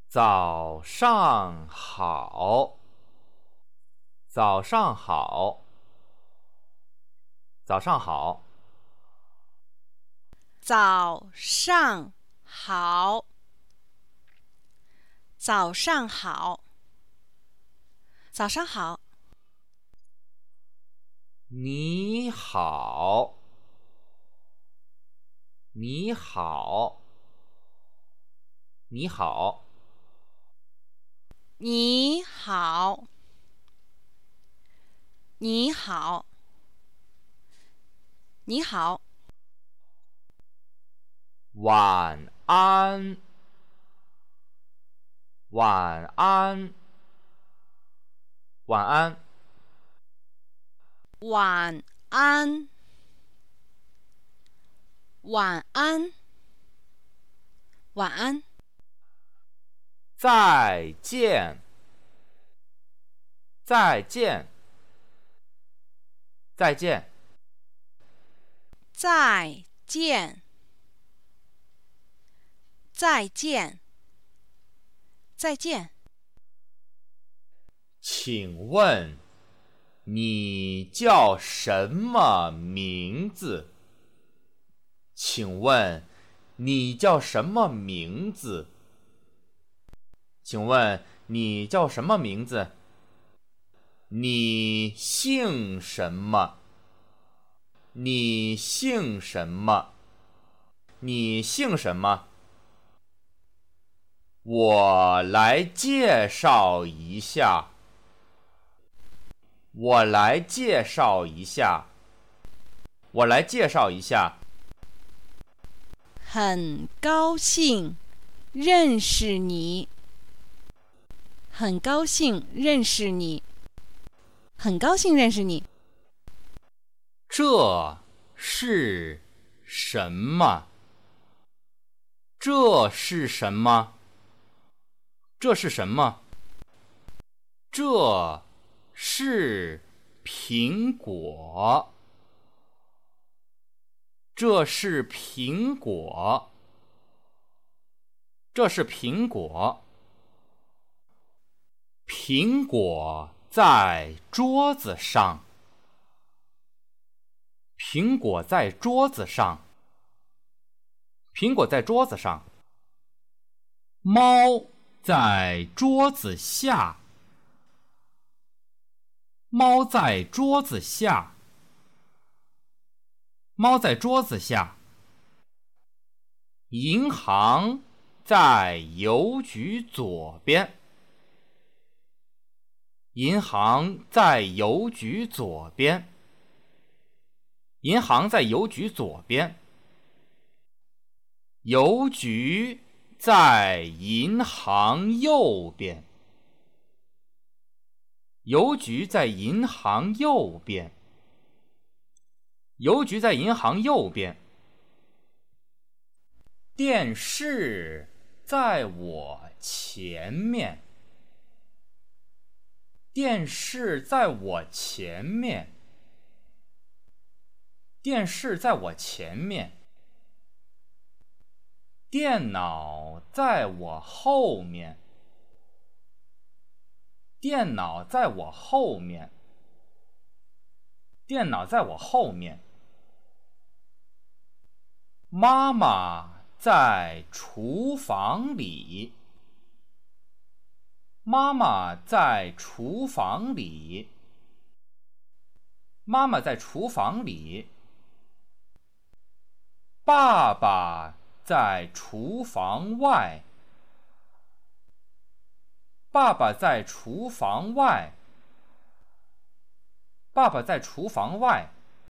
早上好，早上好，早上好， 早上好，早上好，早上好。 你好，你好，你好， 你好，你好，你好。 晚安，晚安，晚安， 晚安，晚安，晚安。 再见，再见，再见， 再见，再见，再见。 请问你叫什么名字？请问你叫什么名字？请问你叫什么名字？你姓什么？你姓什么？你姓什么？我来介绍一下。我来介绍一下。我来介绍一下。 很高兴认识你，很高兴认识你，很高兴认识你。 这是什么？这是什么？这是什么？这是苹果。这是苹果。这是苹果。苹果在桌子上。苹果在桌子上。苹果在桌子上。猫在桌子下。猫在桌子下。猫在桌子下。银行在邮局左边。银行在邮局左边。银行在邮局左边。邮局在银行右边。邮局在银行右边。邮局在银行右边。电视在我前面。电视在我前面。电视在我前面。电脑在我后面。电脑在我后面。电脑在我后面。妈妈在厨房里。妈妈在厨房里。妈妈在厨房里。爸爸在厨房外。爸爸在厨房外。爸爸在厨房外。